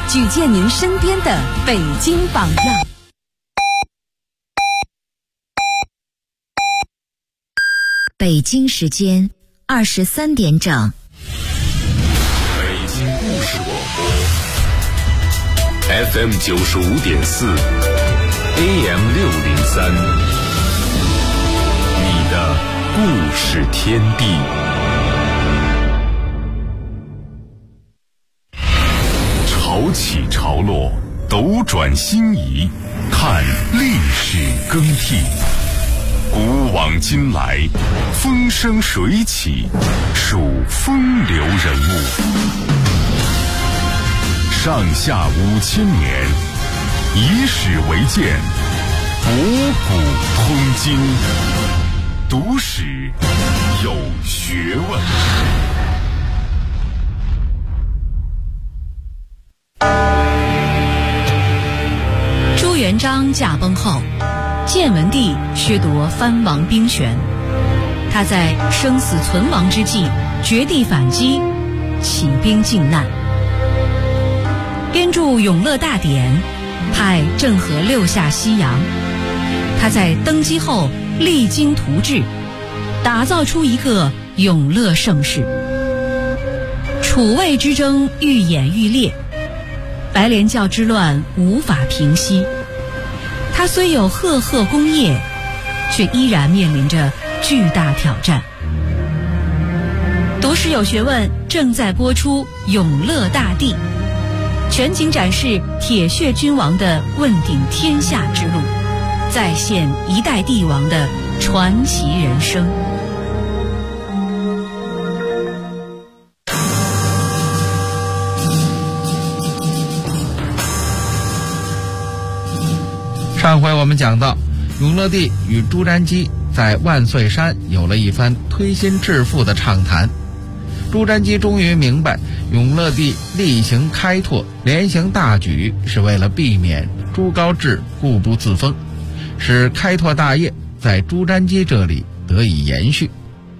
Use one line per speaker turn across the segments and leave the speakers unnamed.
举荐您身边的北京榜样。
北京时间23点整。
北京故事广播 FM 95.4 AM 603，你的故事天地。潮起潮落，斗转星移，看历史更替。古往今来，风生水起，数风流人物。上下5000年，以史为鉴，博古通今，读史有学问。
朱元璋驾崩后，建文帝削夺藩王兵权，他在生死存亡之际绝地反击，起兵靖难，编著《永乐大典》，派郑和六下西洋。他在登基后励精图治，打造出一个永乐盛世。楚魏之争愈演愈烈，白莲教之乱无法平息。他虽有赫赫功业，却依然面临着巨大挑战。读史有学问正在播出《永乐大帝》，全景展示铁血君王的问鼎天下之路，再现一代帝王的传奇人生。
上回我们讲到，永乐帝与朱瞻基在万岁山有了一番推心置腹的畅谈。朱瞻基终于明白，永乐帝厉行开拓，连行大举，是为了避免朱高炽固步自封，使开拓大业在朱瞻基这里得以延续。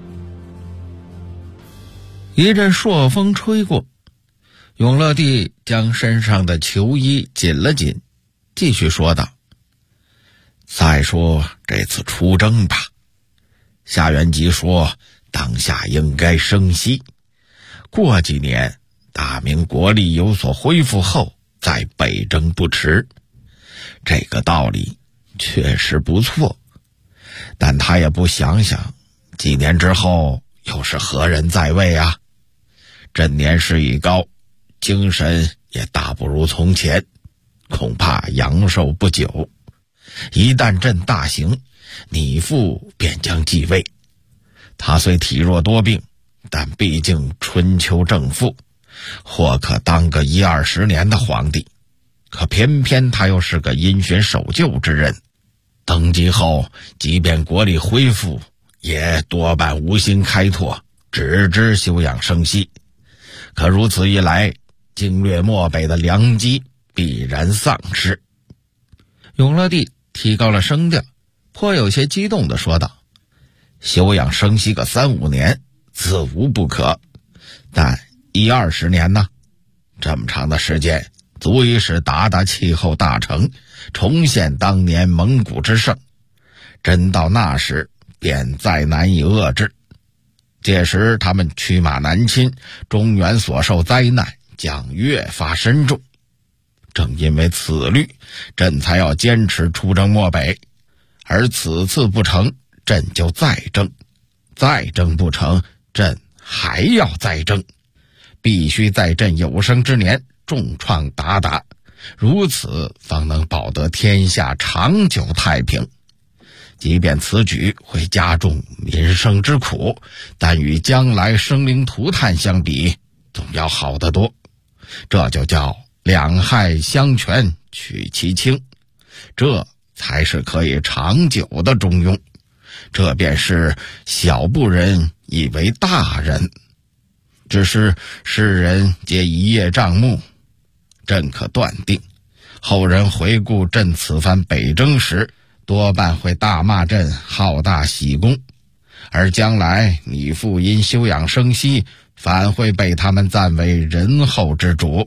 一阵朔风吹过，永乐帝将身上的囚衣紧了紧，继续说道：再说这次出征吧，夏元吉说当下应该生息，过几年大明国力有所恢复后再北征不迟。这个道理确实不错，但他也不想想几年之后又是何人在位啊？朕年事已高，精神也大不如从前，恐怕阳寿不久。一旦朕大行，你父便将继位。他虽体弱多病，但毕竟春秋正父，或可当个10-20年的皇帝。可偏偏他又是个因循守旧之人，登基后即便国力恢复，也多半无心开拓，只知休养生息。可如此一来，经略漠北的良机必然丧失。永乐帝提高了声调，颇有些激动地说道：休养生息个3-5年自无不可，但10-20年呢？这么长的时间足以使鞑靼气候大成，重现当年蒙古之盛。真到那时便再难以遏制，届时他们驱马南侵，中原所受灾难将越发深重。正因为此虑，朕才要坚持出征漠北，而此次不成，朕就再征，再征不成，朕还要再征，必须在朕有生之年重创鞑靼，如此方能保得天下长久太平。即便此举会加重民生之苦，但与将来生灵涂炭相比，总要好得多。这就叫两害相权取其轻，这才是可以长久的中庸。这便是小部人以为大人，只是世人皆一叶障目。朕可断定，后人回顾朕此番北征时，多半会大骂朕好大喜功，而将来你父因休养生息，反会被他们赞为仁厚之主。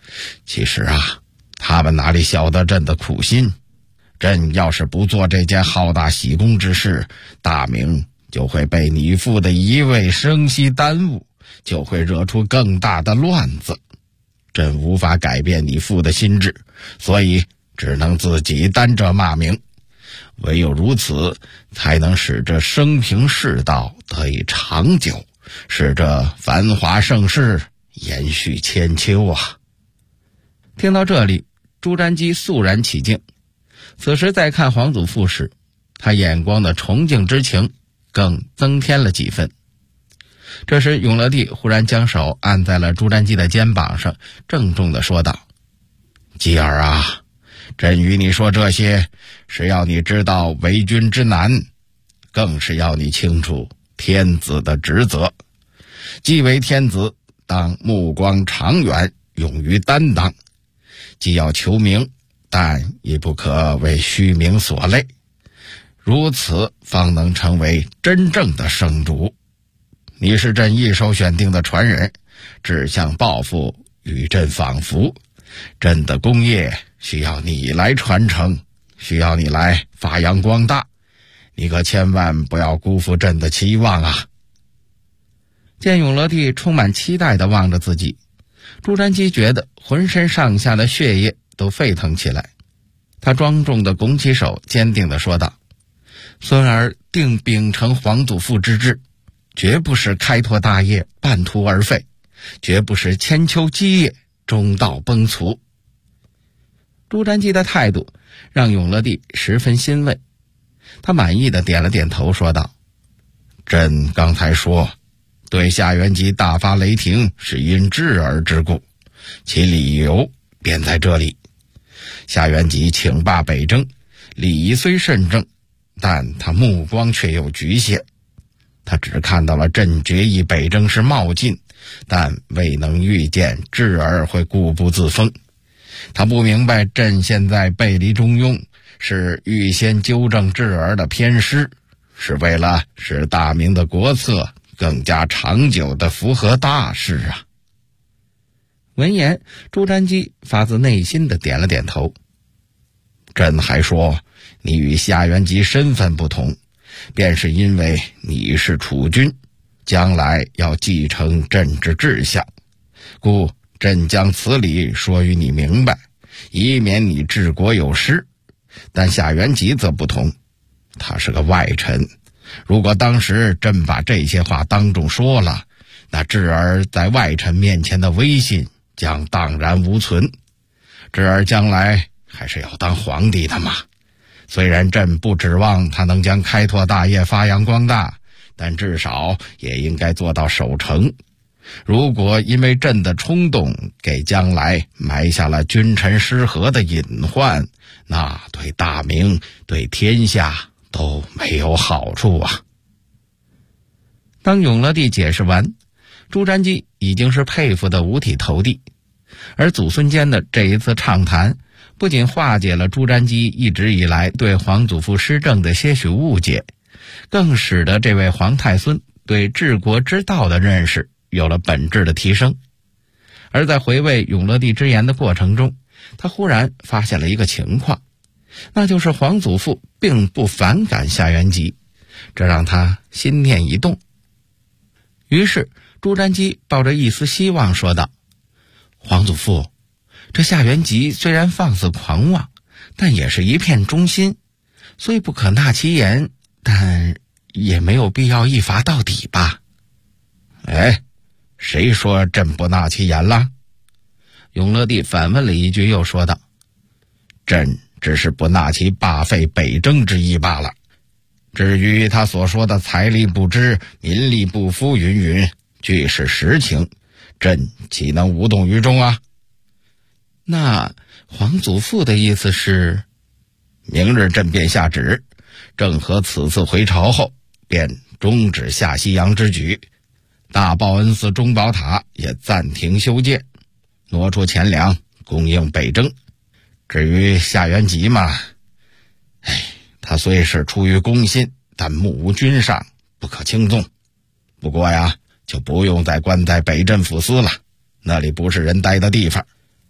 其实啊，他们哪里晓得朕的苦心？朕要是不做这件浩大喜功之事，大明就会被你父的一味生息耽误，就会惹出更大的乱子。朕无法改变你父的心智，所以只能自己担着骂名。唯有如此，才能使这生平世道得以长久，使这繁华盛世延续千秋啊！
听到这里，朱瞻基肃然起敬。此时再看皇祖父时，他眼光的崇敬之情更增添了几分。这时永乐帝忽然将手按在了朱瞻基的肩膀上，郑重地说道：基儿啊，朕与你说这些，是要你知道为君之难，更是要你清楚天子的职责。既为天子，当目光长远，勇于担当，既要求名，但也不可为虚名所累，如此方能成为真正的圣主。你是朕一手选定的传人，志向抱负与朕仿佛，朕的功业需要你来传承，需要你来发扬光大，你可千万不要辜负朕的期望啊！见永乐帝充满期待地望着自己，朱瞻基觉得浑身上下的血液都沸腾起来。他庄重地拱起手，坚定地说道：孙儿定秉承皇祖父之志，绝不使开拓大业半途而废，绝不使千秋基业中道崩殂。朱瞻基的态度让永乐帝十分欣慰，他满意地点了点头，说道：朕刚才说对夏元吉大发雷霆是因智儿之故，其理由便在这里。夏元吉请罢北征，礼仪虽甚正，但他目光却有局限。他只看到了朕决议北征是冒进，但未能预见智儿会固步自封。他不明白朕现在背离中庸，是预先纠正智儿的偏失，是为了使大明的国策更加长久地符合大势啊！闻言，朱瞻基发自内心地点了点头。朕还说，你与夏元吉身份不同，便是因为你是储君，将来要继承朕之志向，故朕将此理说与你明白，以免你治国有失。但夏元吉则不同，他是个外臣，如果当时朕把这些话当众说了，那智儿在外臣面前的威信将荡然无存。智儿将来还是要当皇帝的嘛。虽然朕不指望他能将开拓大业发扬光大，但至少也应该做到守成。如果因为朕的冲动给将来埋下了君臣失和的隐患，那对大明对天下都没有好处啊。当永乐帝解释完，朱瞻基已经是佩服得五体投地，而祖孙间的这一次畅谈，不仅化解了朱瞻基一直以来对皇祖父施政的些许误解，更使得这位皇太孙对治国之道的认识有了本质的提升。而在回味永乐帝之言的过程中，他忽然发现了一个情况，那就是皇祖父并不反感夏元吉，这让他心念一动。于是朱瞻基抱着一丝希望说道：皇祖父，这夏元吉虽然放肆狂妄，但也是一片忠心，虽不可纳其言，但也没有必要一罚到底吧？哎，谁说朕不纳其言了？永乐帝反问了一句，又说道：朕只是不纳其罢废北征之意罢了。至于他所说的财力不支、民力不敷云云，俱是实情，朕岂能无动于衷啊？那皇祖父的意思是，明日朕便下旨，郑和此次回朝后，便终止下西洋之举，大报恩寺中宝塔也暂停修建，挪出钱粮供应北征。至于夏元吉嘛，他虽是出于公心，但目无君上，不可轻纵。不过呀，就不用再关在北镇抚司了，那里不是人待的地方。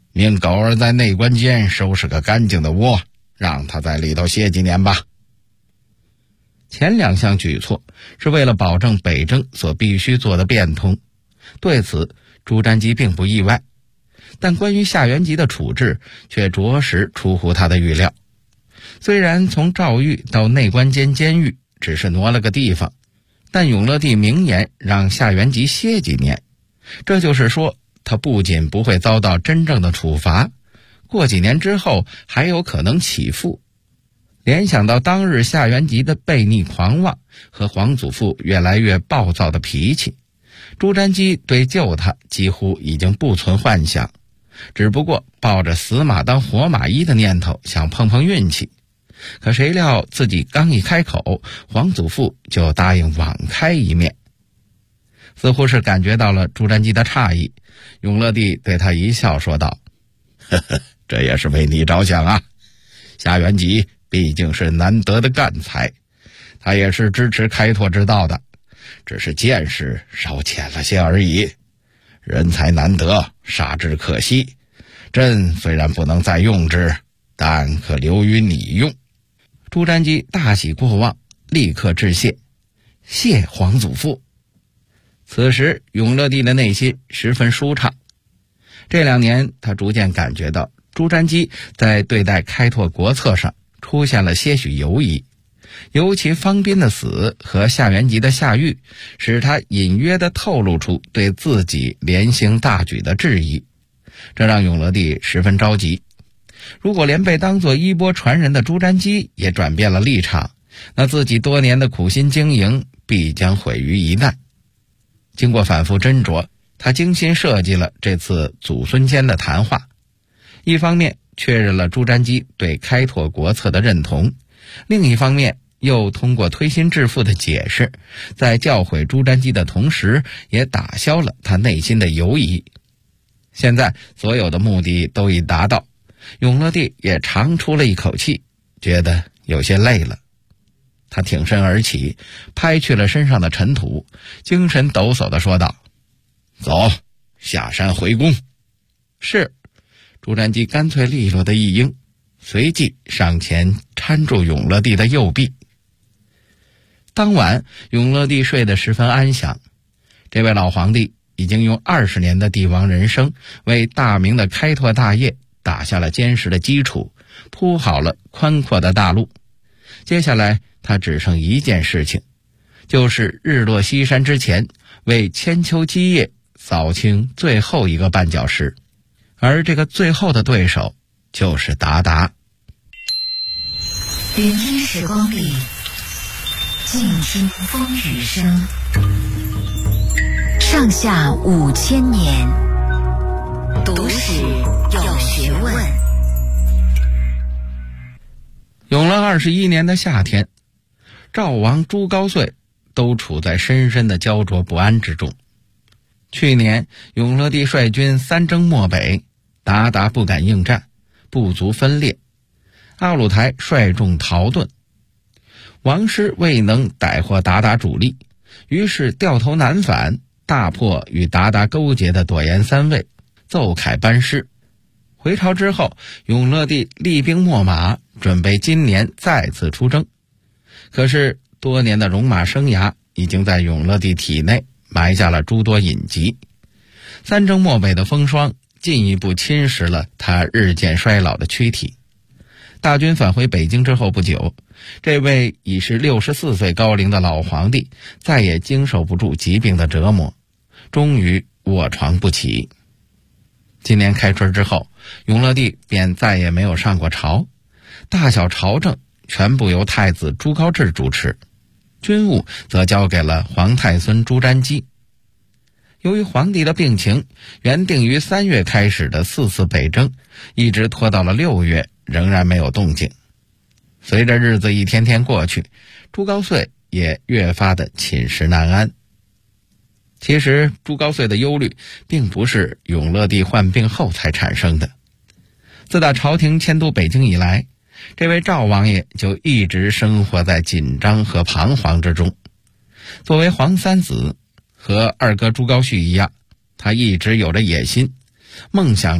命狗儿在内关监收拾个干净的窝，让他在里头歇几年吧。前2项举措是为了保证北征所必须做的变通，对此朱瞻基并不意外，但关于夏元吉的处置却着实出乎他的预料。虽然从诏狱到内关监监狱只是挪了个地方，但永乐帝明言让夏元吉歇几年，这就是说他不仅不会遭到真正的处罚，过几年之后还有可能起复。联想到当日夏元吉的悖逆狂妄和皇祖父越来越暴躁的脾气，朱瞻基对救他几乎已经不存幻想，只不过抱着死马当活马医的念头想碰碰运气。可谁料自己刚一开口，皇祖父就答应网开一面。似乎是感觉到了朱瞻基的诧异，永乐帝对他一笑说道：呵呵，这也是为你着想啊。夏元吉毕竟是难得的干才，他也是支持开拓之道的，只是见识稍浅了些而已。人才难得，杀之可惜。朕虽然不能再用之，但可留于你用。朱瞻基大喜过望，立刻致谢，谢皇祖父。此时永乐帝的内心十分舒畅。这2年他逐渐感觉到朱瞻基在对待开拓国策上出现了些许犹疑，尤其方斌的死和夏元吉的下狱，使他隐约地透露出对自己连行大举的质疑，这让永乐帝十分着急。如果连被当作衣钵传人的朱瞻基也转变了立场，那自己多年的苦心经营必将毁于一旦。经过反复斟酌，他精心设计了这次祖孙间的谈话，一方面确认了朱瞻基对开拓国策的认同，另一方面又通过推心置腹的解释，在教诲朱瞻基的同时也打消了他内心的犹疑。现在所有的目的都已达到，永乐帝也长出了一口气，觉得有些累了。他挺身而起，拍去了身上的尘土，精神抖擞地说道：走，下山回宫。是。朱瞻基干脆利落的一应，随即上前搀住永乐帝的右臂。当晚永乐帝睡得十分安详，这位老皇帝已经用20年的帝王人生为大明的开拓大业打下了坚实的基础，铺好了宽阔的大路。接下来他只剩一件事情，就是日落西山之前为千秋基业扫清最后一个绊脚石，而这个最后的对手就是鞑靼。
聆听时光里，静听风雨声。上下5000年，读史有学问。
永乐21年的夏天，赵王朱高燧都处在深深的焦灼不安之中。去年永乐帝率军3征漠北，鞑靼不敢应战，部族分裂，阿鲁台率众逃遁。王师未能逮获鞑靼主力，于是掉头南返，大破与鞑靼勾结的朵颜3卫，奏凯班师。回朝之后，永乐帝厉兵秣马，准备今年再次出征。可是多年的戎马生涯已经在永乐帝体内埋下了诸多隐疾，3征漠北的风霜进一步侵蚀了他日渐衰老的躯体。大军返回北京之后不久，这位已是64岁高龄的老皇帝再也经受不住疾病的折磨，终于卧床不起。今年开春之后，永乐帝便再也没有上过朝，大小朝政全部由太子朱高炽主持，军务则交给了皇太孙朱瞻基。由于皇帝的病情，原定于3月开始的4次北征一直拖到了6月，仍然没有动静。随着日子一天天过去，朱高燧也越发的寝食难安。其实朱高燧的忧虑并不是永乐帝患病后才产生的，自打朝廷迁都北京以来，这位赵王爷就一直生活在紧张和彷徨之中。作为皇三子，和二哥朱高煦一样，他一直有着野心，梦想着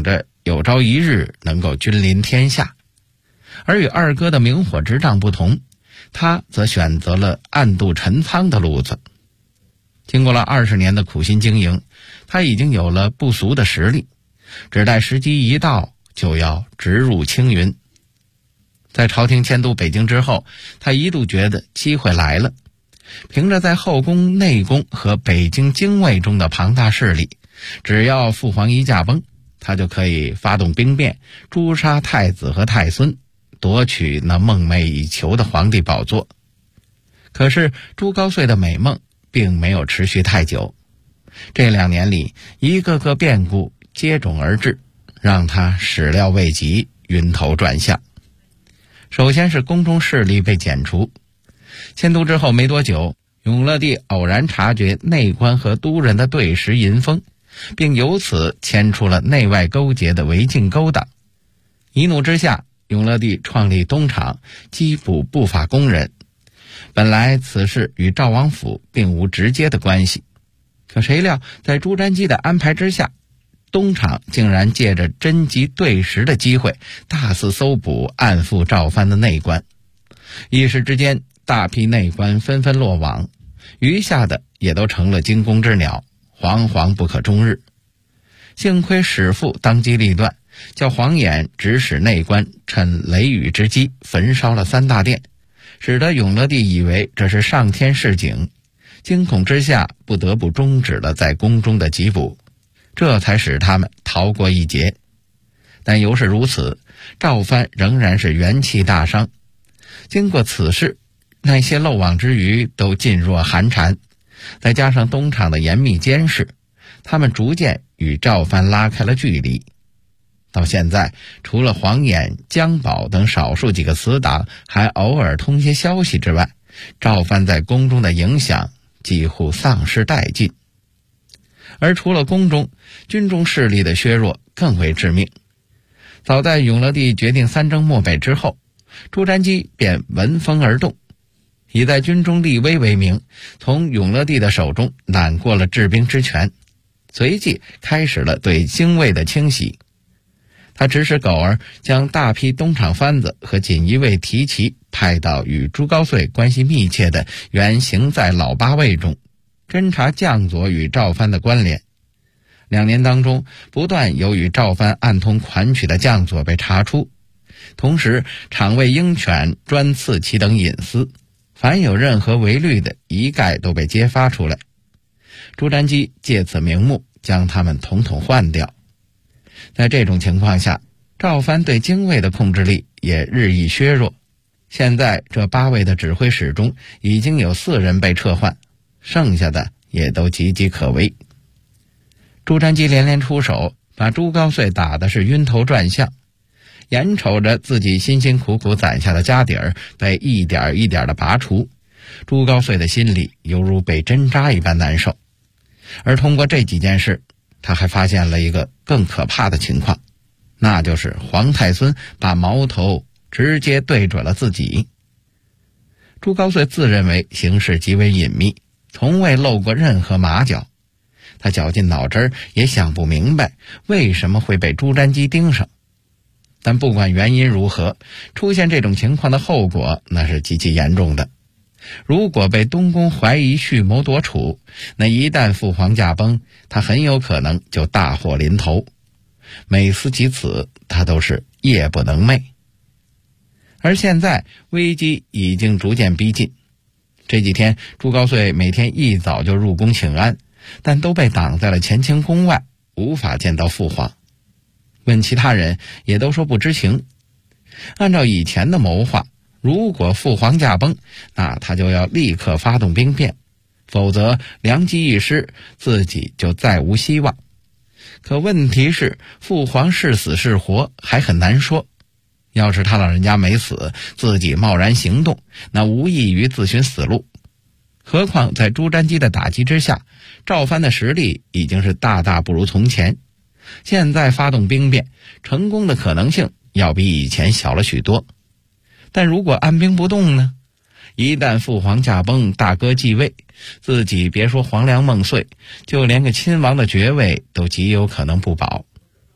有朝一日能够君临天下。而与二哥的明火执仗不同，他则选择了暗度陈仓的路子。经过了20年的苦心经营，他已经有了不俗的实力，只待时机一到，就要直入青云。在朝廷迁都北京之后，他一度觉得机会来了，凭着在后宫、内宫和北京京卫中的庞大势力，只要父皇一驾崩，他就可以发动兵变，诛杀太子和太孙，夺取那梦寐以求的皇帝宝座。可是朱高燧的美梦并没有持续太久，这2年里，一个个变故接踵而至，让他始料未及，晕头转向。首先是宫中势力被剪除，迁都之后没多久，永乐帝偶然察觉内官和都人的对食淫风，并由此牵出了内外勾结的违禁勾当。一怒之下，永乐帝创立东厂，缉捕不法工人。本来此事与赵王府并无直接的关系，可谁料在朱瞻基的安排之下，东厂竟然借着征集对食的机会，大肆搜捕暗附赵藩的内官。一时之间，大批内官纷纷落网，余下的也都成了惊弓之鸟，惶惶不可终日。幸亏史父当机立断，叫黄衍指使内官趁雷雨之机焚烧了3大殿，使得永乐帝以为这是上天示警，惊恐之下不得不终止了在宫中的缉捕，这才使他们逃过一劫。但犹是如此，赵藩仍然是元气大伤。经过此事，那些漏网之鱼都噤若寒蝉，再加上东厂的严密监视，他们逐渐与赵藩拉开了距离。到现在，除了黄衍、姜宝等少数几个死党还偶尔通些消息之外，赵藩在宫中的影响几乎丧失殆尽。而除了宫中，军中势力的削弱更为致命。早在永乐帝决定3征漠北之后，朱瞻基便闻风而动，以在军中立威为名，从永乐帝的手中揽过了治兵之权，随即开始了对京卫的清洗。他指使狗儿将大批东厂番子和锦衣卫提骑派到与朱高燧关系密切的原行在老八卫中，侦查将佐与赵藩的关联。2年当中，不断有与赵藩暗通款曲的将佐被查出，同时厂卫鹰犬专刺其等隐私，凡有任何违律的，一概都被揭发出来。朱瞻基借此名目将他们统统换掉。在这种情况下，赵藩对京卫的控制力也日益削弱。现在这8位的指挥使中，已经有4人被撤换，剩下的也都岌岌可危。朱瞻基连连出手，把朱高燧打的是晕头转向，眼瞅着自己辛辛苦苦攒下的家底儿被一点一点的拔除，朱高燧的心里犹如被针扎一般难受。而通过这几件事，他还发现了一个更可怕的情况，那就是皇太孙把矛头直接对准了自己。朱高燧自认为行事极为隐秘，从未露过任何马脚，他绞尽脑汁也想不明白为什么会被朱瞻基盯上。但不管原因如何，出现这种情况的后果那是极其严重的。如果被东宫怀疑蓄谋夺储，那一旦父皇驾崩，他很有可能就大祸临头。每思及此，他都是夜不能寐。而现在危机已经逐渐逼近。这几天朱高燧每天一早就入宫请安，但都被挡在了乾清宫外，无法见到父皇。问其他人也都说不知情。按照以前的谋划，如果父皇驾崩，那他就要立刻发动兵变，否则良机一失，自己就再无希望。可问题是，父皇是死是活还很难说。要是他老人家没死，自己贸然行动，那无异于自寻死路。何况在朱瞻基的打击之下，赵藩的实力已经是大大不如从前，现在发动兵变，成功的可能性要比以前小了许多。但如果按兵不动呢？一旦父皇驾崩，大哥继位，自己别说皇粮梦碎，就连个亲王的爵位都极有可能不保。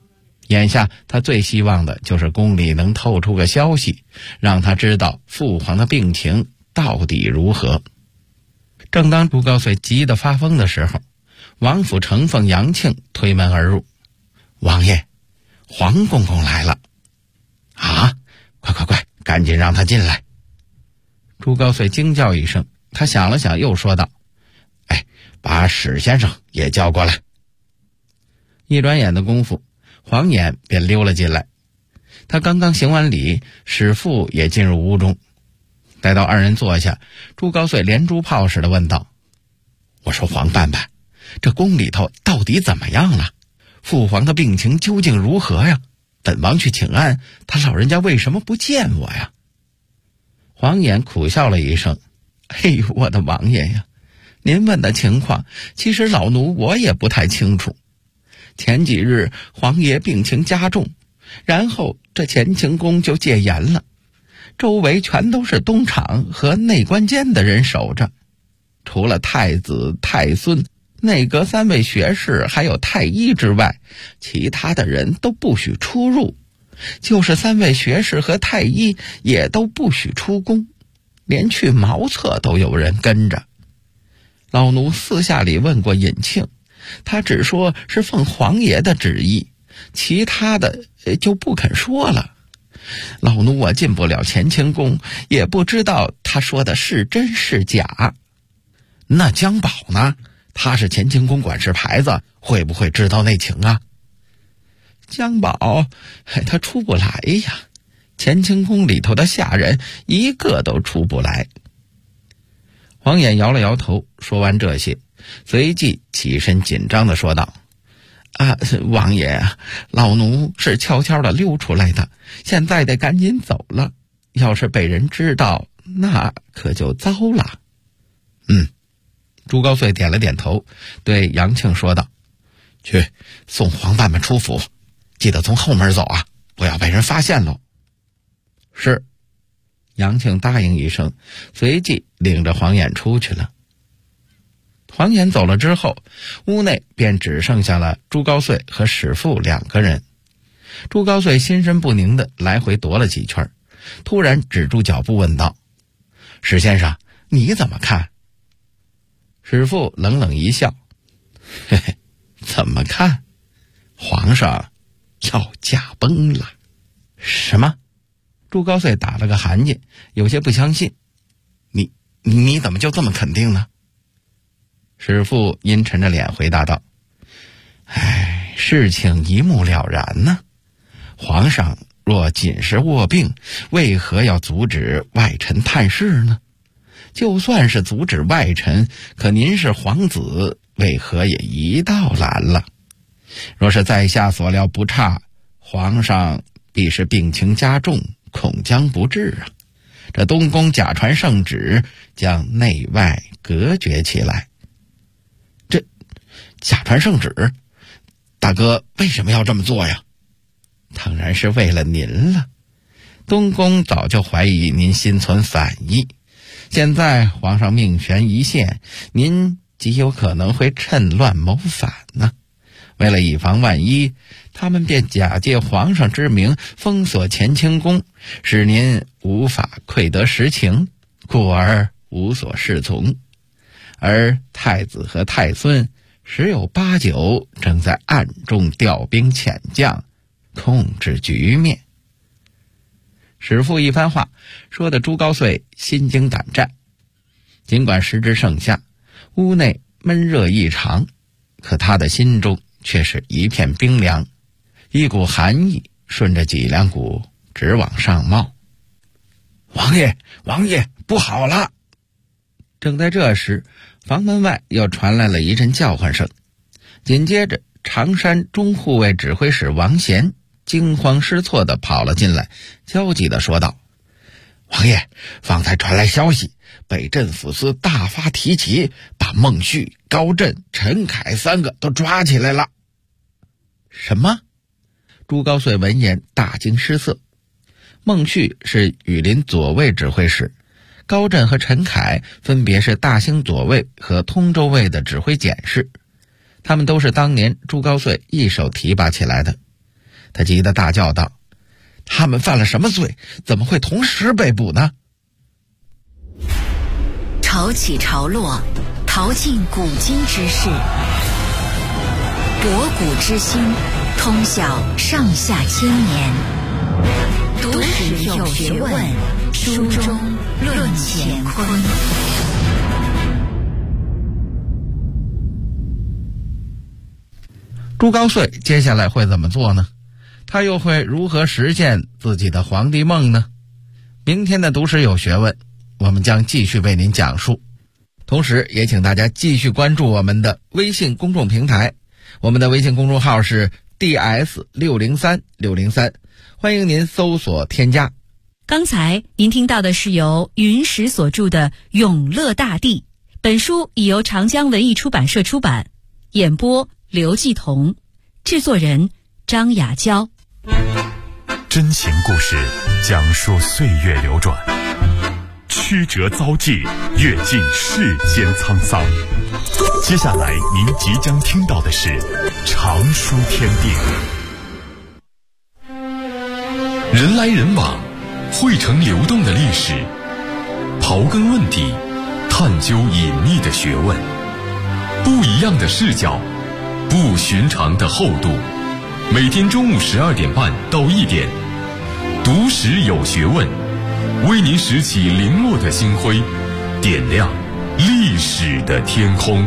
眼下他最希望的就是宫里能透出个消息，让他知道父皇的病情到底如何。正当朱高燧急得发疯的时候，王府承奉杨庆推门而入。王爷，黄公公来了。啊，快，赶紧让他进来。朱高燧惊叫一声，他想了想又说道，把史先生也叫过来。一转眼的功夫，黄衍便溜了进来。他刚刚行完礼，史父也进入屋中。待到二人坐下，朱高燧连珠炮似的问道，我说黄伴伴，这宫里头到底怎么样了？父皇的病情究竟如何呀？本王去请安，他老人家为什么不见我呀？黄衍苦笑了一声，我的王爷呀，您问的情况，其实老奴我也不太清楚。前几日皇爷病情加重，然后这乾清宫就戒严了，周围全都是东厂和内官监的人守着，除了太子、太孙、内阁3位学士还有太医之外，其他的人都不许出入，就是3位学士和太医也都不许出宫，连去茅厕都有人跟着。老奴私下里问过尹庆，他只说是奉皇爷的旨意，其他的就不肯说了。老奴我进不了乾清宫，也不知道他说的是真是假。那江宝呢？他是乾清宫管事牌子，会不会知道内情啊？江宝他出不来呀，乾清宫里头的下人一个都出不来。黄衍摇了摇头，说完这些，随即起身紧张地说道，王爷啊，老奴是悄悄地溜出来的，现在得赶紧走了，要是被人知道，那可就糟了。朱高燧点了点头，对杨庆说道，去送黄伴伴出府，记得从后门走啊，不要被人发现喽。是。杨庆答应一声，随即领着黄衍出去了。黄衍走了之后，屋内便只剩下了朱高燧和史父2个人。朱高燧心神不宁地来回踱了几圈，突然止住脚步问道，史先生，你怎么看？史父冷冷一笑，怎么看？皇上要驾崩了。什么？朱高燧打了个寒噤，有些不相信。你怎么就这么肯定呢？史父阴沉着脸回答道，事情一目了然呢。皇上若仅是卧病，为何要阻止外臣探视呢？就算是阻止外臣，可您是皇子，为何也一道拦了？若是在下所料不差，皇上必是病情加重，恐将不治啊。这东宫假传圣旨，将内外隔绝起来。这假传圣旨，大哥为什么要这么做呀？当然是为了您了。东宫早就怀疑您心存反意，现在皇上命悬一线，您极有可能会趁乱谋反呢。为了以防万一，他们便假借皇上之名封锁乾清宫，使您无法窥得实情，故而无所适从。而太子和太孙十有八九正在暗中调兵遣将，控制局面。史父一番话说的朱高燧心惊胆战，尽管时值盛夏，屋内闷热异常，可他的心中却是一片冰凉，一股寒意顺着脊梁骨直往上冒。王爷，不好了！正在这时，房门外又传来了一阵叫唤声，紧接着常山中护卫指挥使王贤惊慌失措地跑了进来，焦急地说道，王爷，方才传来消息，北镇抚司大发提旗，把孟旭、高震、陈凯3个都抓起来了。什么？朱高燧闻言大惊失色。孟旭是羽林左卫指挥使，高震和陈凯分别是大兴左卫和通州卫的指挥检事，他们都是当年朱高燧一手提拔起来的。 他急得大叫道：“他们犯了什么罪？怎么会同时被捕呢？”
潮起潮落，淘尽古今之事，博古之心，通晓上下千年。读史有学问，书中论乾坤。
朱高燧接下来会怎么做呢？他又会如何实现自己的皇帝梦呢？明天的读史有学问，我们将继续为您讲述。同时也请大家继续关注我们的微信公众平台，我们的微信公众号是 DS603603，欢迎您搜索添加。
刚才您听到的是由云石所著的《永乐大帝》，本书已由长江文艺出版社出版，演播刘继彤，制作人张雅娇。
真情故事讲述岁月流转，曲折遭际，阅尽世间沧桑。接下来您即将听到的是常书天地。人来人往，汇成流动的历史，刨根问底，探究隐秘的学问，不一样的视角，不寻常的厚度。每天中午12点半到1点，读史有学问，为您拾起零落的星辉，点亮历史的天空。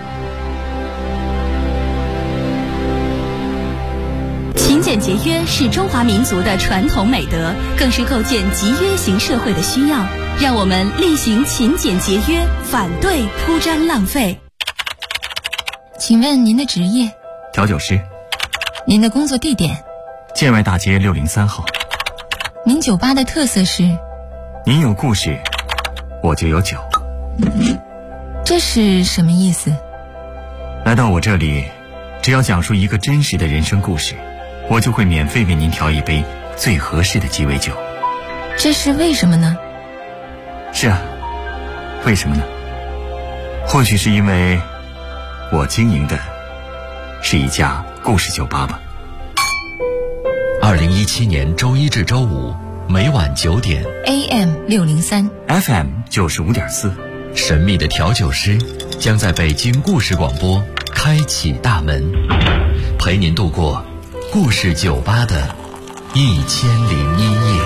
勤俭节约是中华民族的传统美德，更是构建集约型社会的需要。让我们厉行勤俭节约，反对铺张浪费。
请问您的职业？
调酒师。
您的工作地点？
建外大街603号。
您酒吧的特色是？
您有故事，我就有酒。
这是什么意思？
来到我这里，只要讲述一个真实的人生故事，我就会免费为您调一杯最合适的鸡尾酒。
这是为什么呢？
是啊，为什么呢？或许是因为我经营的是一家故事酒吧吧。
2017年周一至周五每晚9点
AM603
FM 95.4，
神秘的调酒师将在北京故事广播开启大门，陪您度过故事酒吧的1001夜。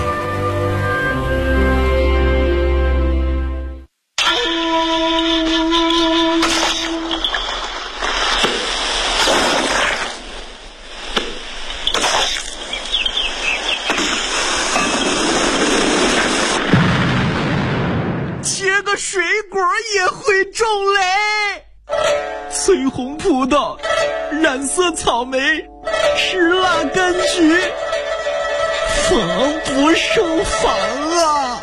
水果也会种雷，翠红葡萄，染色草莓，石蜡柑橘，防不胜防啊！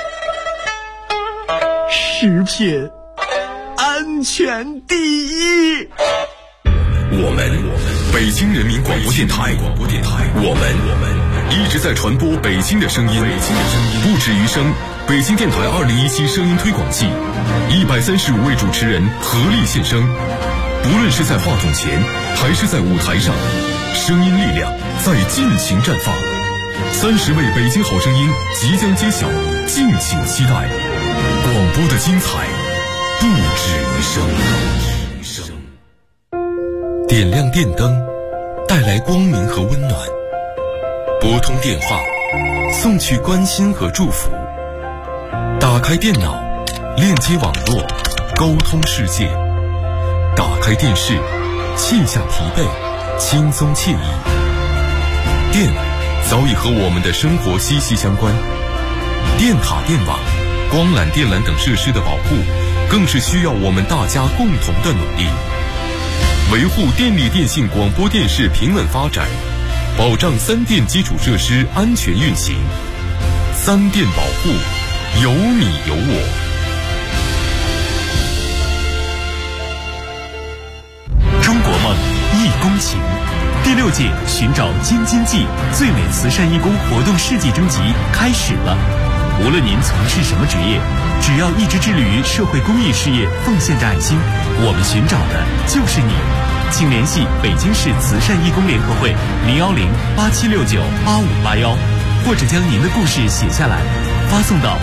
食品安全第一。
我们北京人民广播电台，我们一直在传播北京的声音，不止于声。北京电台2017声音推广季，135位主持人合力献声。不论是在话筒前，还是在舞台上，声音力量在尽情绽放。30位北京好声音即将揭晓，敬请期待。广播的精彩不止于声。点亮电灯，带来光明和温暖；拨通电话，送去关心和祝福；打开电脑，链接网络，沟通世界；打开电视，卸下疲惫，轻松惬意。电早已和我们的生活息息相关，电塔、电网、光缆、电缆等设施的保护，更是需要我们大家共同的努力。维护电力电信广播电视平稳发展，保障3电基础设施安全运行。3电保护，有你有我。
中国梦义工情第6届寻找京津冀最美慈善义工活动世纪征集开始了。无论您从事什么职业，只要一直致力于社会公益事业，奉献着爱心，我们寻找的就是你。 请联系北京市慈善义工联合会010-8769-8581，或者将您的故事写下来，发送到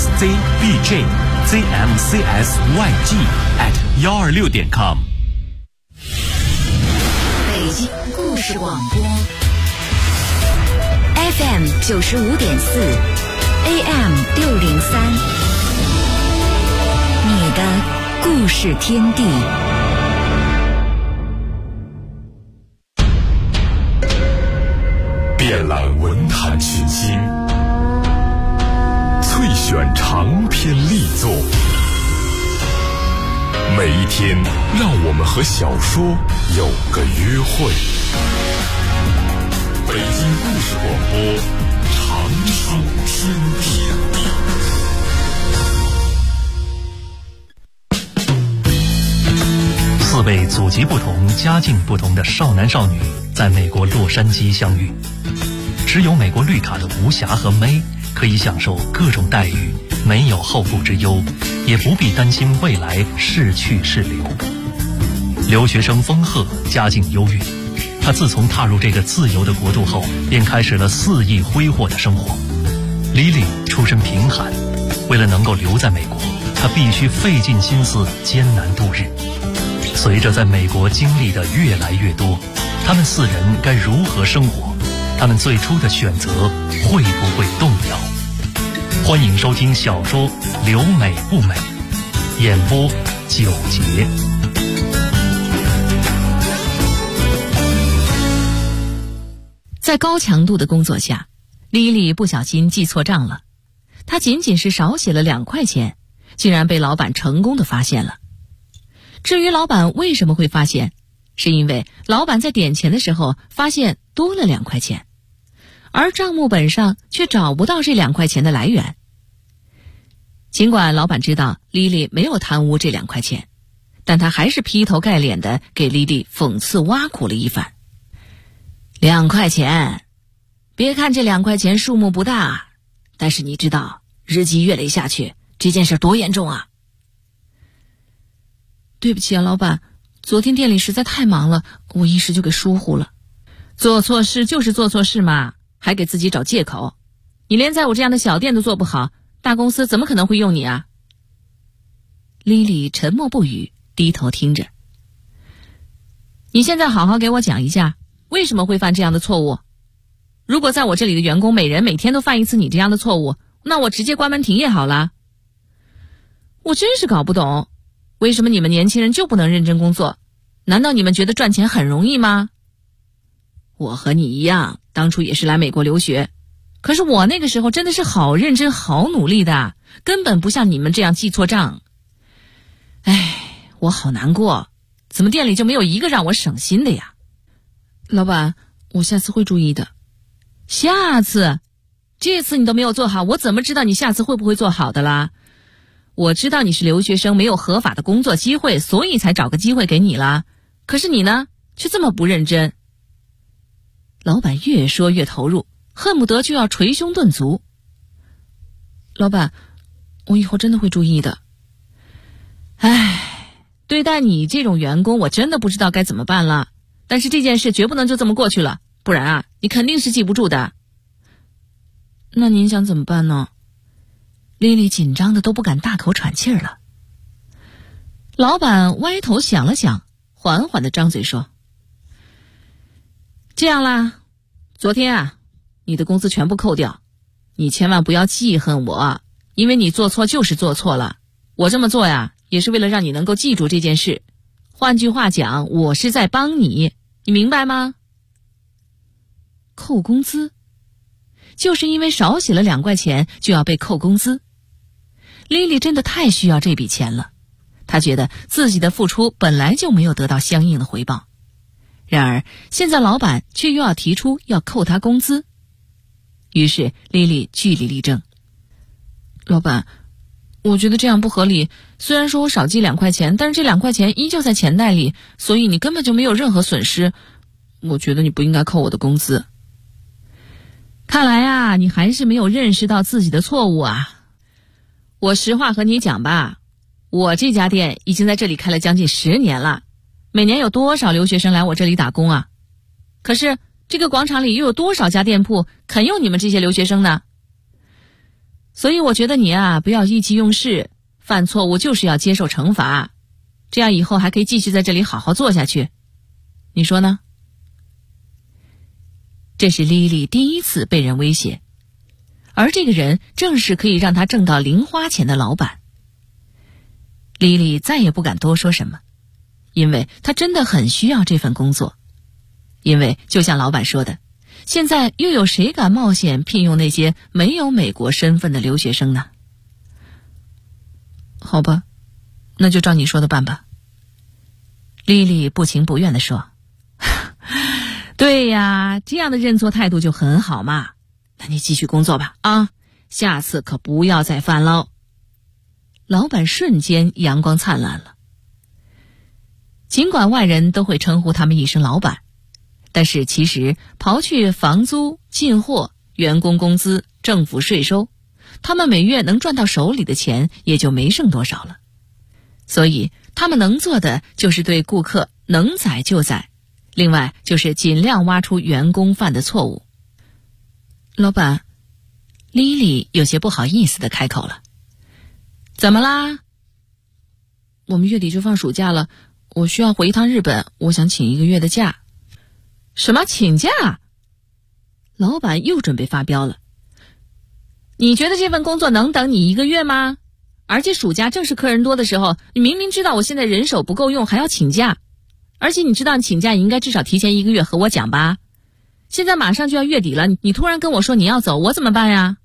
xzbjzmcsyg@126.com。
北京故事广播 FM 95.4 AM 603，你的故事天地。
遍览文坛群星，萃选长篇力作，每一天让我们和小说有个约会。北京故事广播，长寿天地。
4位祖籍不同、家境不同的少男少女在美国洛杉矶相遇。持有美国绿卡的吴霞和May可以享受各种待遇，没有后顾之忧，也不必担心未来是去是留。留学生丰鹤家境优越，他自从踏入这个自由的国度后，便开始了肆意挥霍的生活。Lily出身贫寒，为了能够留在美国，他必须费尽心思艰难度日。随着在美国经历的越来越多，他们4人该如何生活？他们最初的选择会不会动摇？欢迎收听小说《留美不美》，演播9节。
在高强度的工作下，莉莉不小心记错账了。她仅仅是少写了2块钱，竟然被老板成功的发现了。至于老板为什么会发现，是因为老板在点钱的时候发现多了2块钱，而账目本上却找不到这2块钱的来源。尽管老板知道莉莉没有贪污这2块钱，但他还是劈头盖脸的给莉莉讽刺挖苦了一番。2块钱，别看这2块钱数目不大，但是你知道日积月累下去这件事多严重啊。对不起啊，老板，昨天店里实在太忙了，我一时就给疏忽了。做错事就是做错事嘛，还给自己找借口。你连在我这样的小店都做不好，大公司怎么可能会用你啊？莉莉沉默不语，低头听着。你现在好好给我讲一下，为什么会犯这样的错误？如果在我这里的员工每人每天都犯一次你这样的错误，那我直接关门停业好了。我真是搞不懂，为什么你们年轻人就不能认真工作？难道你们觉得赚钱很容易吗？我和你一样，当初也是来美国留学，可是我那个时候真的是好认真好努力的，根本不像你们这样记错账。唉，我好难过，怎么店里就没有一个让我省心的呀？老板，我下次会注意的。下次？这次你都没有做好，我怎么知道你下次会不会做好的啦？我知道你是留学生，没有合法的工作机会，所以才找个机会给你了。可是你呢，却这么不认真。老板越说越投入，恨不得就要捶胸顿足。老板，我以后真的会注意的。唉，对待你这种员工，我真的不知道该怎么办了。但是这件事绝不能就这么过去了，不然啊，你肯定是记不住的。那您想怎么办呢？莉莉紧张的都不敢大口喘气儿了。老板歪头想了想，缓缓的张嘴说：这样啦，昨天啊，你的工资全部扣掉，你千万不要记恨我，因为你做错就是做错了，我这么做呀，也是为了让你能够记住这件事。换句话讲，我是在帮你，你明白吗？扣工资？就是因为少写了2块钱就要被扣工资？莉莉真的太需要这笔钱了，她觉得自己的付出本来就没有得到相应的回报，然而现在老板却又要提出要扣她工资，于是莉莉据理力争。老板，我觉得这样不合理，虽然说我少记2块钱，但是这2块钱依旧在钱袋里，所以你根本就没有任何损失，我觉得你不应该扣我的工资。看来啊，你还是没有认识到自己的错误啊。我实话和你讲吧，我这家店已经在这里开了将近10年了， 每年有多少留学生来我这里打工啊？可是这个广场里又有多少家店铺肯用你们这些留学生呢？所以我觉得你啊，不要意气用事，犯错误就是要接受惩罚，这样以后还可以继续在这里好好做下去。你说呢？这是莉莉第一次被人威胁，而这个人正是可以让她挣到零花钱的老板。莉莉再也不敢多说什么，因为她真的很需要这份工作。因为就像老板说的，现在又有谁敢冒险聘用那些没有美国身份的留学生呢？好吧，那就照你说的办吧。莉莉不情不愿地说。对呀，这样的认错态度就很好嘛。那你继续工作吧啊，下次可不要再犯喽。老板瞬间阳光灿烂了。尽管外人都会称呼他们一声老板，但是其实刨去房租、进货、员工工资、政府税收，他们每月能赚到手里的钱也就没剩多少了。所以他们能做的就是对顾客能宰就宰，另外就是尽量挖出员工犯的错误。老板，莉莉有些不好意思地开口了。怎么啦？我们月底就放暑假了，我需要回一趟日本，我想请1个月的假。什么请假？老板又准备发飙了。你觉得这份工作能等你1个月吗？而且暑假正是客人多的时候，你明明知道我现在人手不够用，还要请假。而且你知道你请假应该至少提前1个月和我讲吧？现在马上就要月底了，你突然跟我说你要走，我怎么办呀？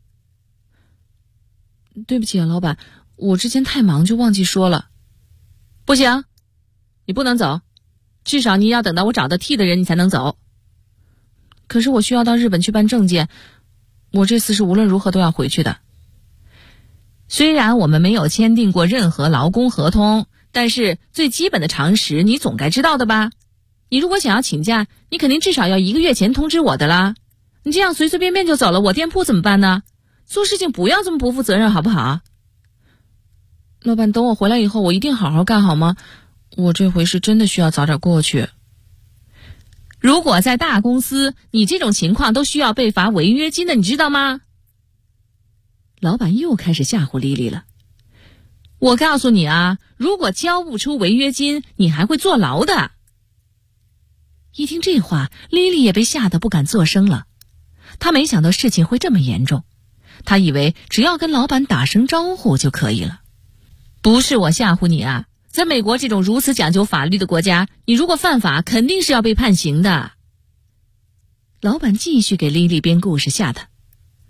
对不起啊，老板，我之前太忙就忘记说了。不行，你不能走，至少你要等到我找到替的人你才能走。可是我需要到日本去办证件，我这次是无论如何都要回去的。虽然我们没有签订过任何劳工合同，但是最基本的常识你总该知道的吧？你如果想要请假，你肯定至少要1个月前通知我的啦。你这样随随便便就走了，我店铺怎么办呢？做事情不要这么不负责任好不好？老板，等我回来以后我一定好好干好吗？我这回是真的需要早点过去。如果在大公司，你这种情况都需要被罚违约金的，你知道吗？老板又开始吓唬莉莉了。我告诉你啊，如果交不出违约金，你还会坐牢的。一听这话，莉莉也被吓得不敢作声了。她没想到事情会这么严重，她以为只要跟老板打声招呼就可以了。不是我吓唬你啊，在美国这种如此讲究法律的国家，你如果犯法肯定是要被判刑的。老板继续给莉莉编故事吓她。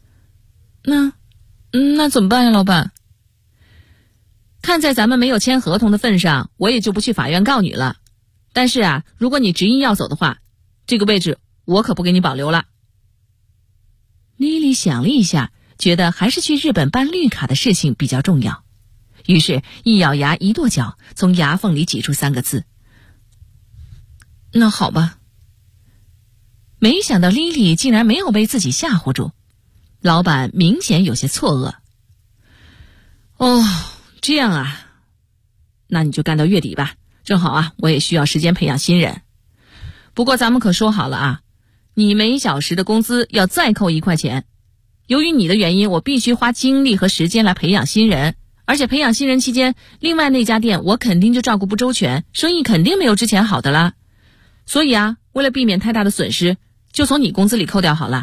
那怎么办呀，老板？看在咱们没有签合同的份上，我也就不去法院告你了。但是啊，如果你执意要走的话，这个位置我可不给你保留了。莉莉想了一下，觉得还是去日本办绿卡的事情比较重要，于是一咬牙一跺脚，从牙缝里挤出3个字：那好吧。没想到莉莉竟然没有被自己吓唬住，老板明显有些错愕。哦，这样啊，那你就干到月底吧，正好啊，我也需要时间培养新人。不过咱们可说好了啊，你每小时的工资要再扣1块钱。由于你的原因，我必须花精力和时间来培养新人，而且培养新人期间，另外那家店我肯定就照顾不周全，生意肯定没有之前好的啦。所以啊，为了避免太大的损失，就从你工资里扣掉好了。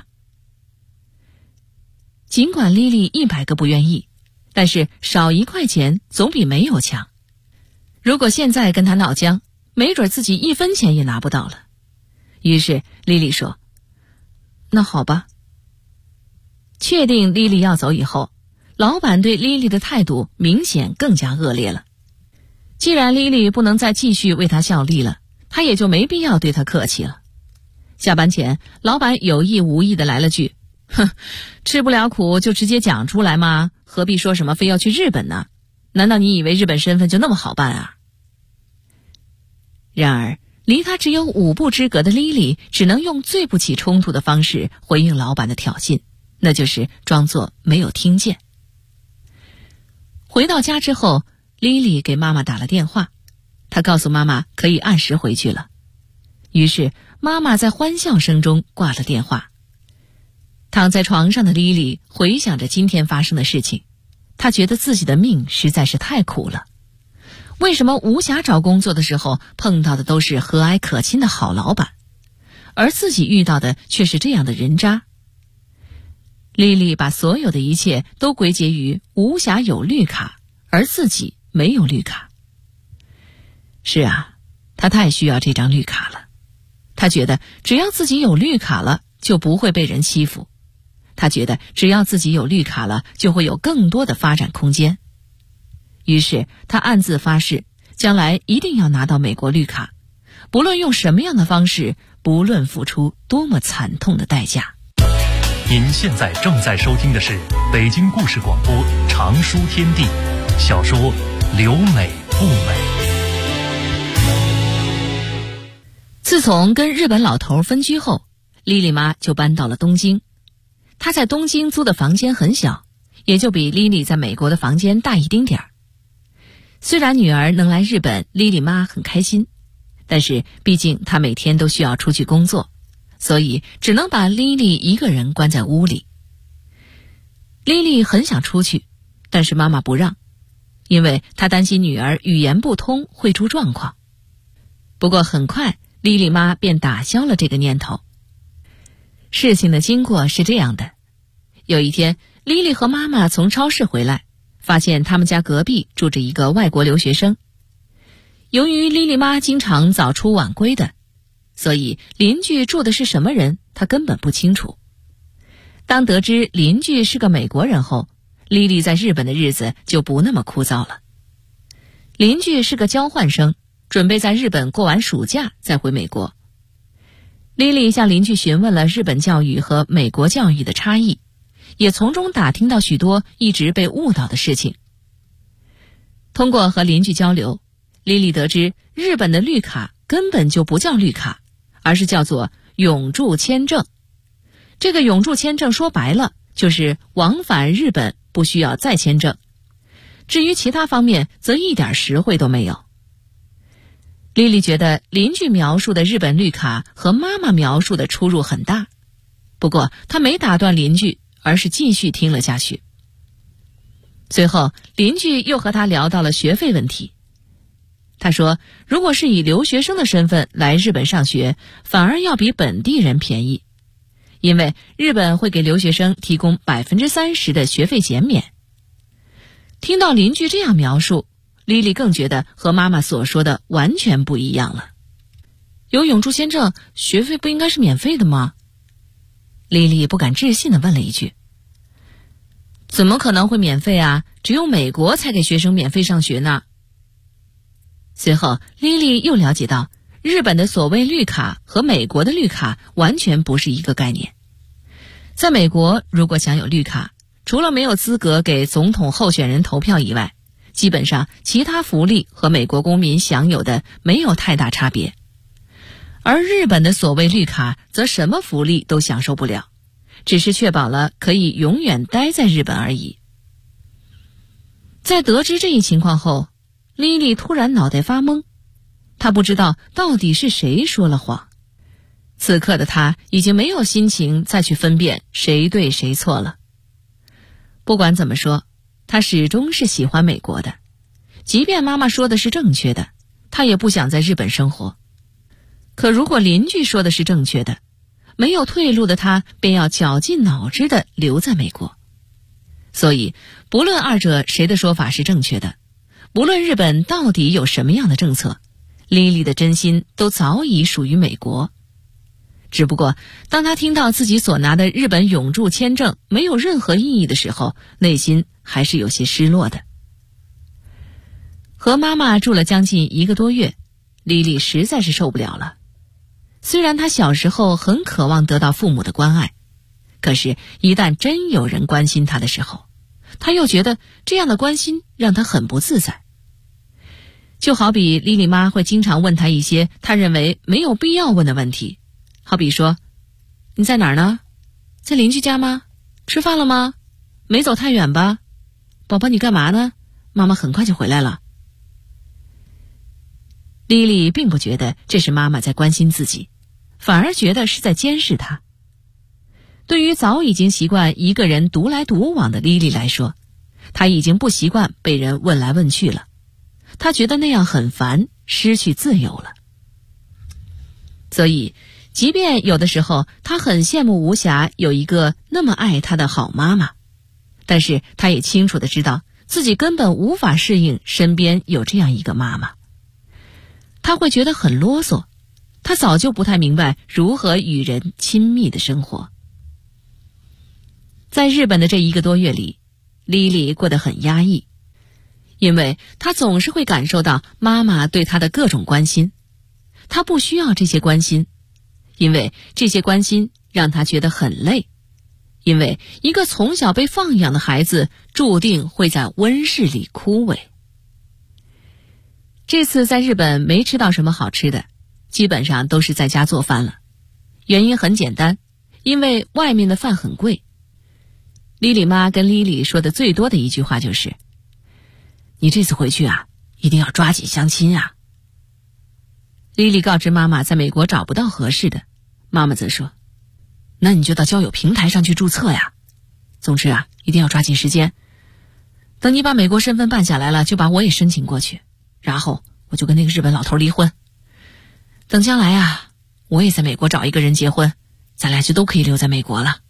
尽管莉莉100个不愿意，但是少1块钱总比没有强。如果现在跟他闹僵，没准自己1分钱也拿不到了。于是莉莉说：那好吧。确定莉莉要走以后，老板对莉莉的态度明显更加恶劣了。既然莉莉不能再继续为他效力了，他也就没必要对他客气了。下班前，老板有意无意地来了句：哼，吃不了苦就直接讲出来嘛，何必说什么非要去日本呢？难道你以为日本身份就那么好办啊？然而离他只有5步之隔的莉莉只能用最不起冲突的方式回应老板的挑衅，那就是装作没有听见。回到家之后，莉莉给妈妈打了电话， 他告诉妈妈可以按时回去了。于是妈妈在欢笑声中挂了电话。躺在床上的莉莉回想着今天发生的事情，她觉得自己的命实在是太苦了。为什么吴霞找工作的时候碰到的都是和蔼可亲的好老板，而自己遇到的却是这样的人渣？莉莉把所有的一切都归结于吴霞有绿卡，而自己没有绿卡。是啊，她太需要这张绿卡了。她觉得只要自己有绿卡了，就不会被人欺负。她觉得只要自己有绿卡了，就会有更多的发展空间。于是她暗自发誓，将来一定要拿到美国绿卡，不论用什么样的方式，不论付出多么惨痛的代价。
您现在正在收听的是北京故事广播长书天地小说《留美不美》。
自从跟日本老头分居后，莉莉妈就搬到了东京。她在东京租的房间很小，也就比莉莉在美国的房间大一丁点儿。虽然女儿能来日本，莉莉妈很开心，但是毕竟她每天都需要出去工作，所以只能把莉莉一个人关在屋里。莉莉很想出去，但是妈妈不让，因为她担心女儿语言不通会出状况。不过很快莉莉妈便打消了这个念头。事情的经过是这样的，有一天莉莉和妈妈从超市回来，发现他们家隔壁住着一个外国留学生。由于莉莉妈经常早出晚归的，所以邻居住的是什么人她根本不清楚。当得知邻居是个美国人后，莉莉在日本的日子就不那么枯燥了。邻居是个交换生，准备在日本过完暑假再回美国。莉莉向邻居询问了日本教育和美国教育的差异，也从中打听到许多一直被误导的事情。通过和邻居交流，莉莉得知日本的绿卡根本就不叫绿卡，而是叫做永住签证。这个永住签证说白了就是往返日本不需要再签证，至于其他方面则一点实惠都没有。莉莉觉得邻居描述的日本绿卡和妈妈描述的出入很大，不过她没打断邻居，而是继续听了下去。随后邻居又和她聊到了学费问题。他说，如果是以留学生的身份来日本上学，反而要比本地人便宜，因为日本会给留学生提供 30% 的学费减免。听到邻居这样描述，莉莉更觉得和妈妈所说的完全不一样了。有永住签证，学费不应该是免费的吗？莉莉不敢置信地问了一句。怎么可能会免费啊？只有美国才给学生免费上学呢。随后莉莉又了解到，日本的所谓绿卡和美国的绿卡完全不是一个概念。在美国，如果享有绿卡，除了没有资格给总统候选人投票以外，基本上其他福利和美国公民享有的没有太大差别。而日本的所谓绿卡则什么福利都享受不了，只是确保了可以永远待在日本而已。在得知这一情况后，莉莉突然脑袋发懵，她不知道到底是谁说了谎。此刻的她已经没有心情再去分辨谁对谁错了。不管怎么说，她始终是喜欢美国的，即便妈妈说的是正确的，她也不想在日本生活。可如果邻居说的是正确的，没有退路的她便要绞尽脑汁地留在美国。所以不论二者谁的说法是正确的，不论日本到底有什么样的政策，莉莉的真心都早已属于美国。只不过当她听到自己所拿的日本永住签证没有任何意义的时候，内心还是有些失落的。和妈妈住了将近1个多月，莉莉实在是受不了了。虽然她小时候很渴望得到父母的关爱，可是一旦真有人关心她的时候，她又觉得这样的关心让她很不自在。就好比莉莉妈会经常问她一些她认为没有必要问的问题，好比说，你在哪儿呢？在邻居家吗？吃饭了吗？没走太远吧？宝宝你干嘛呢？妈妈很快就回来了。 莉莉并不觉得这是妈妈在关心自己，反而觉得是在监视她。对于早已经习惯一个人独来独往的莉莉来说，她已经不习惯被人问来问去了，她觉得那样很烦，失去自由了。所以即便有的时候她很羡慕吴霞有一个那么爱她的好妈妈，但是她也清楚地知道自己根本无法适应身边有这样一个妈妈。她会觉得很啰嗦，她早就不太明白如何与人亲密的生活。在日本的这1个多月里，莉莉过得很压抑，因为她总是会感受到妈妈对她的各种关心。她不需要这些关心，因为这些关心让她觉得很累，因为一个从小被放养的孩子注定会在温室里枯萎。这次在日本没吃到什么好吃的，基本上都是在家做饭了。原因很简单，因为外面的饭很贵。莉莉妈跟莉莉说的最多的一句话就是：“你这次回去啊，一定要抓紧相亲啊。”莉莉告知妈妈在美国找不到合适的，妈妈则说：“那你就到交友平台上去注册呀。总之啊，一定要抓紧时间。等你把美国身份办下来了，就把我也申请过去，然后我就跟那个日本老头离婚。等将来啊，我也在美国找一个人结婚，咱俩就都可以留在美国了。”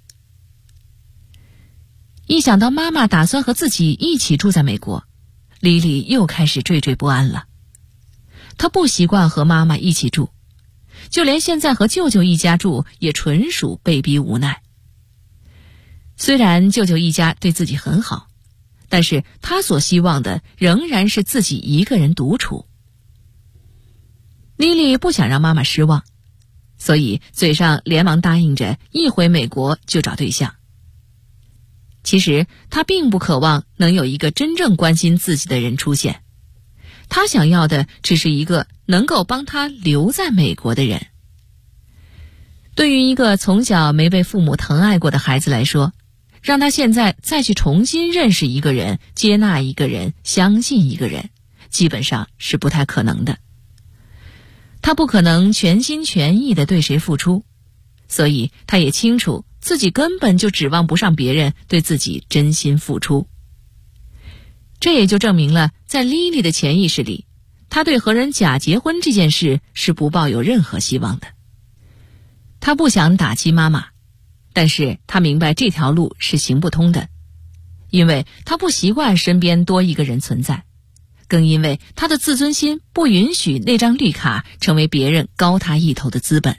一想到妈妈打算和自己一起住在美国，莉莉又开始惴惴不安了。她不习惯和妈妈一起住，就连现在和舅舅一家住也纯属被逼无奈。虽然舅舅一家对自己很好，但是她所希望的仍然是自己一个人独处。莉莉不想让妈妈失望，所以嘴上连忙答应着一回美国就找对象。其实她并不渴望能有一个真正关心自己的人出现，她想要的只是一个能够帮她留在美国的人。对于一个从小没被父母疼爱过的孩子来说，让他现在再去重新认识一个人，接纳一个人，相信一个人，基本上是不太可能的。他不可能全心全意地对谁付出，所以他也清楚自己根本就指望不上别人对自己真心付出。这也就证明了，在莉莉的潜意识里，她对和人假结婚这件事是不抱有任何希望的。她不想打击妈妈，但是她明白这条路是行不通的，因为她不习惯身边多一个人存在，更因为她的自尊心不允许那张绿卡成为别人高她一头的资本。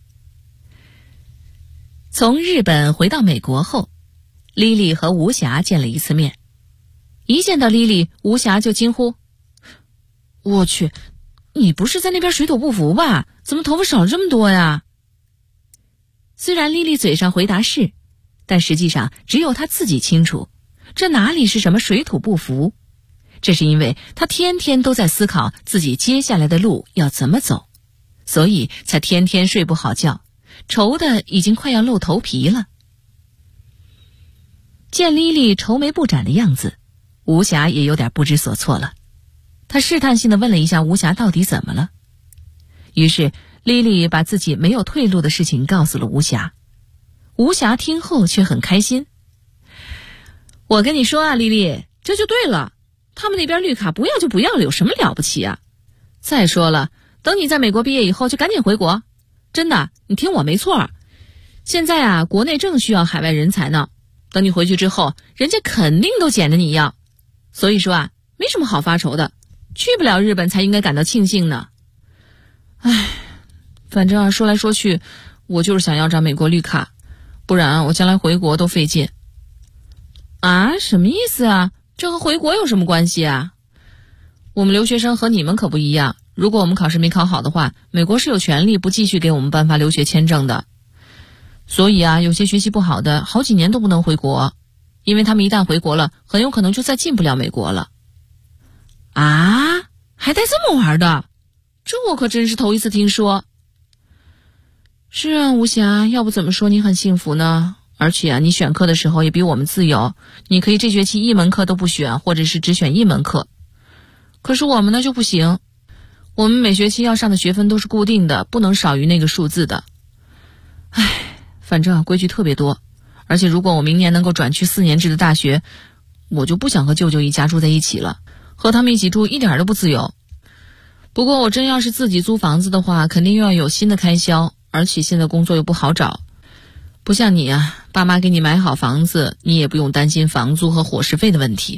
从日本回到美国后，莉莉和吴霞见了一次面。一见到莉莉，吴霞就惊呼：“我去，你不是在那边水土不服吧？怎么头发少了这么多呀？”虽然莉莉嘴上回答是，但实际上只有她自己清楚，这哪里是什么水土不服，这是因为她天天都在思考自己接下来的路要怎么走，所以才天天睡不好觉，愁得已经快要露头皮了。见莉莉愁眉不展的样子，吴霞也有点不知所措了。她试探性地问了一下吴霞到底怎么了。于是莉莉把自己没有退路的事情告诉了吴霞。吴霞听后却很开心：“我跟你说啊，莉莉，这就对了，他们那边绿卡不要就不要了，有什么了不起啊？再说了，等你在美国毕业以后就赶紧回国，真的，你听我没错，现在啊，国内正需要海外人才呢，等你回去之后，人家肯定都捡着你要。所以说啊，没什么好发愁的，去不了日本才应该感到庆幸呢。唉，反正说来说去，我就是想要张美国绿卡，不然我将来回国都费劲。”啊，什么意思啊？这和回国有什么关系啊？我们留学生和你们可不一样，如果我们考试没考好的话，美国是有权利不继续给我们颁发留学签证的。所以啊，有些学习不好的好几年都不能回国，因为他们一旦回国了，很有可能就再进不了美国了。啊，还带这么玩的？这我可真是头一次听说。是啊，吴霞，要不怎么说你很幸福呢？而且啊，你选课的时候也比我们自由，你可以这学期一门课都不选，或者是只选一门课。可是我们呢就不行，
我们每学期要上的学分都是固定的，不能少于那个数字的。反正规矩特别多，而且如果我明年能够转去4年制的大学，我就不想和舅舅一家住在一起了，和他们一起住一点都不自由。不过我真要是自己租房子的话，肯定又要有新的开销，而且现在工作又不好找。不像你啊，爸妈给你买好房子，你也不用担心房租和伙食费的问题。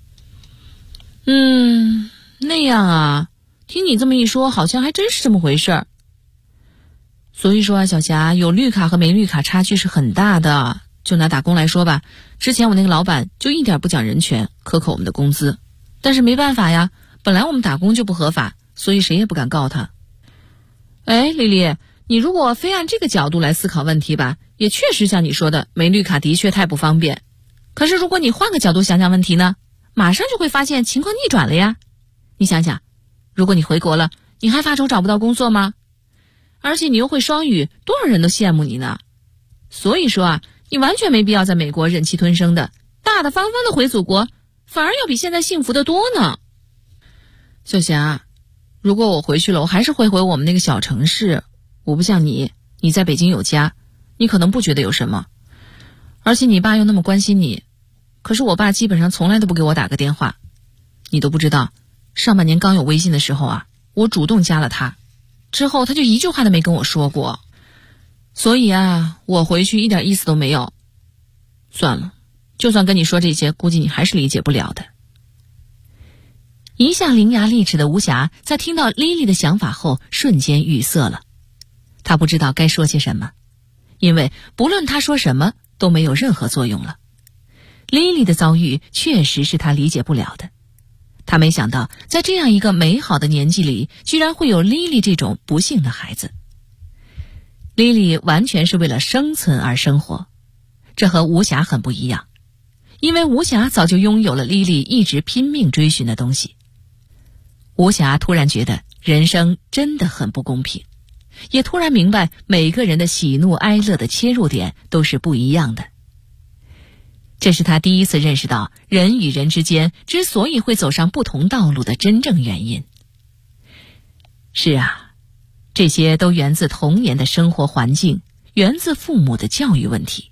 那样啊，听你这么一说，好像还真是这么回事儿。所以说啊，小霞，有绿卡和没绿卡差距是很大的。就拿打工来说吧，之前我那个老板就一点不讲人权，克扣我们的工资。但是没办法呀，本来我们打工就不合法，所以谁也不敢告他。丽丽，你如果非按这个角度来思考问题吧，也确实像你说的，没绿卡的确太不方便。可是如果你换个角度想想问题呢，马上就会发现情况逆转了呀。你想想，如果你回国了，你还发愁找不到工作吗？而且你又会双语，多少人都羡慕你呢。所以说啊，你完全没必要在美国忍气吞声的，大大方方的回祖国，反而要比现在幸福的多呢。小霞，如果我回去了，我还是会回我们那个小城市。我不像你在北京有家，你可能不觉得有什么，而且你爸又那么关心你。可是我爸基本上从来都不给我打个电话。你都不知道，上半年刚有微信的时候啊，我主动加了他，之后他就一句话都没跟我说过。所以啊，我回去一点意思都没有。算了，就算跟你说这些，估计你还是理解不了的。一向伶牙俐齿的吴霞在听到莉莉的想法后瞬间语塞了。她不知道该说些什么，因为不论她说什么都没有任何作用了。莉莉的遭遇确实是她理解不了的。她没想到在这样一个美好的年纪里，居然会有莉莉这种不幸的孩子。莉莉完全是为了生存而生活，这和吴霞很不一样，因为吴霞早就拥有了莉莉一直拼命追寻的东西。吴霞突然觉得人生真的很不公平，也突然明白每个人的喜怒哀乐的切入点都是不一样的。这是他第一次认识到人与人之间之所以会走上不同道路的真正原因。是啊，这些都源自童年的生活环境，源自父母的教育问题。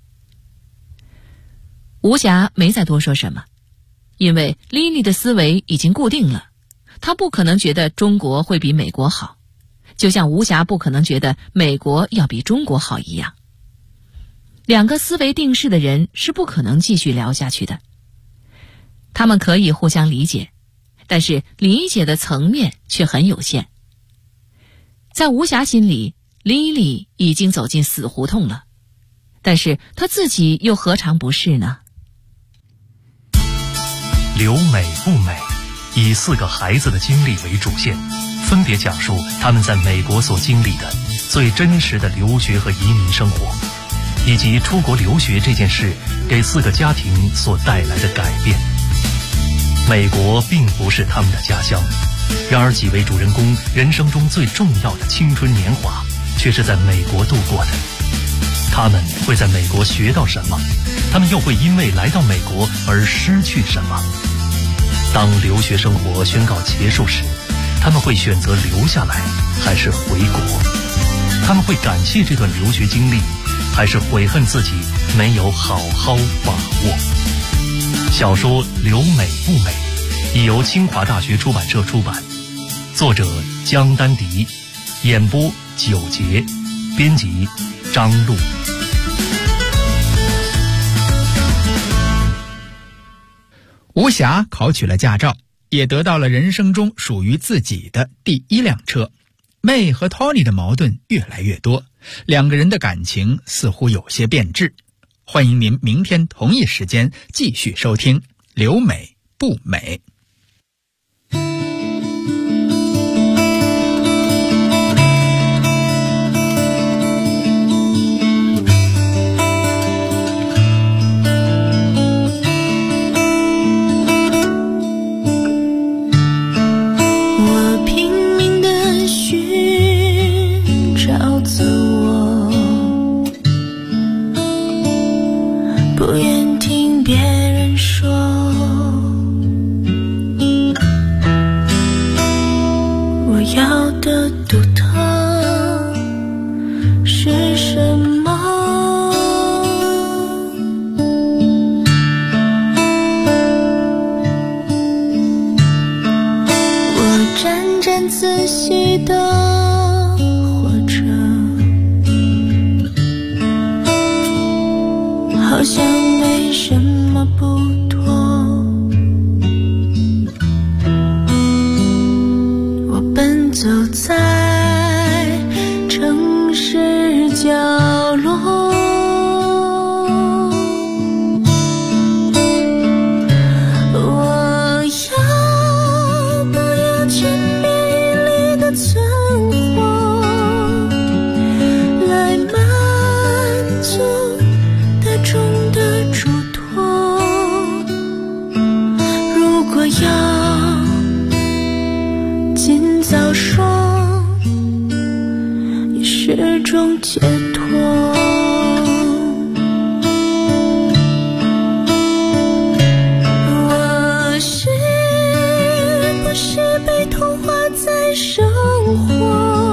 吴霞没再多说什么，因为莉莉的思维已经固定了，她不可能觉得中国会比美国好，就像吴霞不可能觉得美国要比中国好一样。两个思维定式的人是不可能继续聊下去的。他们可以互相理解，但是理解的层面却很有限。在吴霞心里，莉莉已经走进死胡同了，但是她自己又何尝不是呢？
留美不美，以4个孩子的经历为主线，分别讲述他们在美国所经历的最真实的留学和移民生活，以及出国留学这件事给4个家庭所带来的改变。美国并不是他们的家乡，然而几位主人公人生中最重要的青春年华却是在美国度过的。他们会在美国学到什么？他们又会因为来到美国而失去什么？当留学生活宣告结束时，他们会选择留下来还是回国？他们会感谢这段留学经历，还是悔恨自己没有好好把握？小说《留美不美》已由清华大学出版社出版，作者江丹迪，演播九杰，编辑张璐。
吴霞考取了驾照，也得到了人生中属于自己的第1辆车。May 和 Tony 的矛盾越来越多，两个人的感情似乎有些变质。欢迎您明天同一时间继续收听《留美不美》。
不愿听别人说，我要种解脱。我是不是被同化在生活，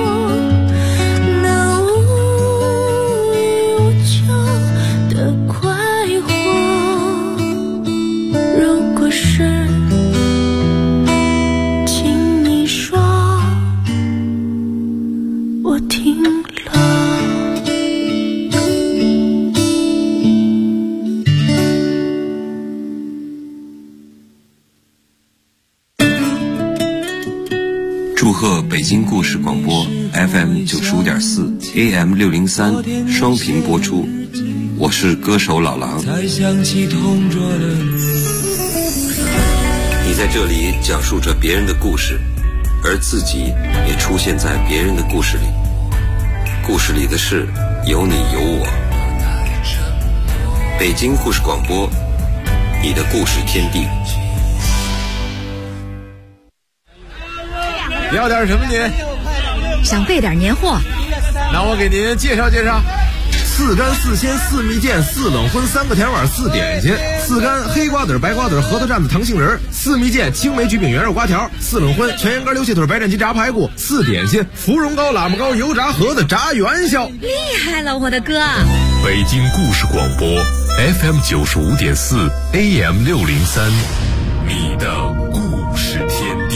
那无欲无求的快活？如果是，请你说，我听了。
祝贺北京故事广播 FM 95.4 AM 603双频播出，我是歌手老狼。你在这里讲述着别人的故事，而自己也出现在别人的故事里。故事里的事有你有我。北京故事广播，你的故事天地。
要点什么您？
想备点年货。
那我给您介绍介绍：4干4鲜4蜜饯4冷荤3个甜碗4点心，4干黑瓜子白瓜子核桃蘸子糖杏仁，4蜜饯青梅焗饼圆肉瓜条，4冷荤全羊肝溜蟹腿白斩鸡炸排骨，4点心芙蓉糕喇嘛糕油炸盒子炸元宵。
厉害了，我的哥！
北京故事广播 FM 95.4 AM 603，你的故事天地。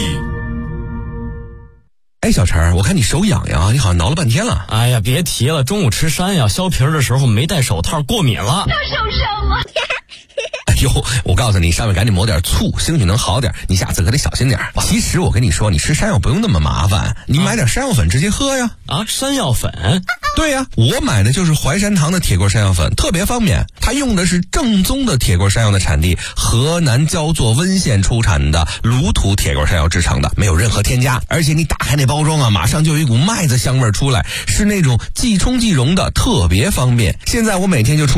哎，小陈，我看你手痒痒，你好像挠了半天了。
哎呀，别提了，中午吃山药削皮的时候没戴手套，过敏了。
他受伤了。
哎呦，我告诉你，上面赶紧抹点醋，兴许能好点。你下次可得小心点。其实我跟你说，你吃山药不用那么麻烦，你买点山药粉直接喝呀。
啊，山药粉？
对呀，我买的就是淮山堂的铁锅山药粉，特别方便。它用的是正宗的铁锅山药的产地河南焦作温县出产的卤土铁锅山药制成的，没有任何添加。而且你打开那包装啊，马上就有一股麦子香味出来，是那种即冲即溶的，特别方便。现在我每天就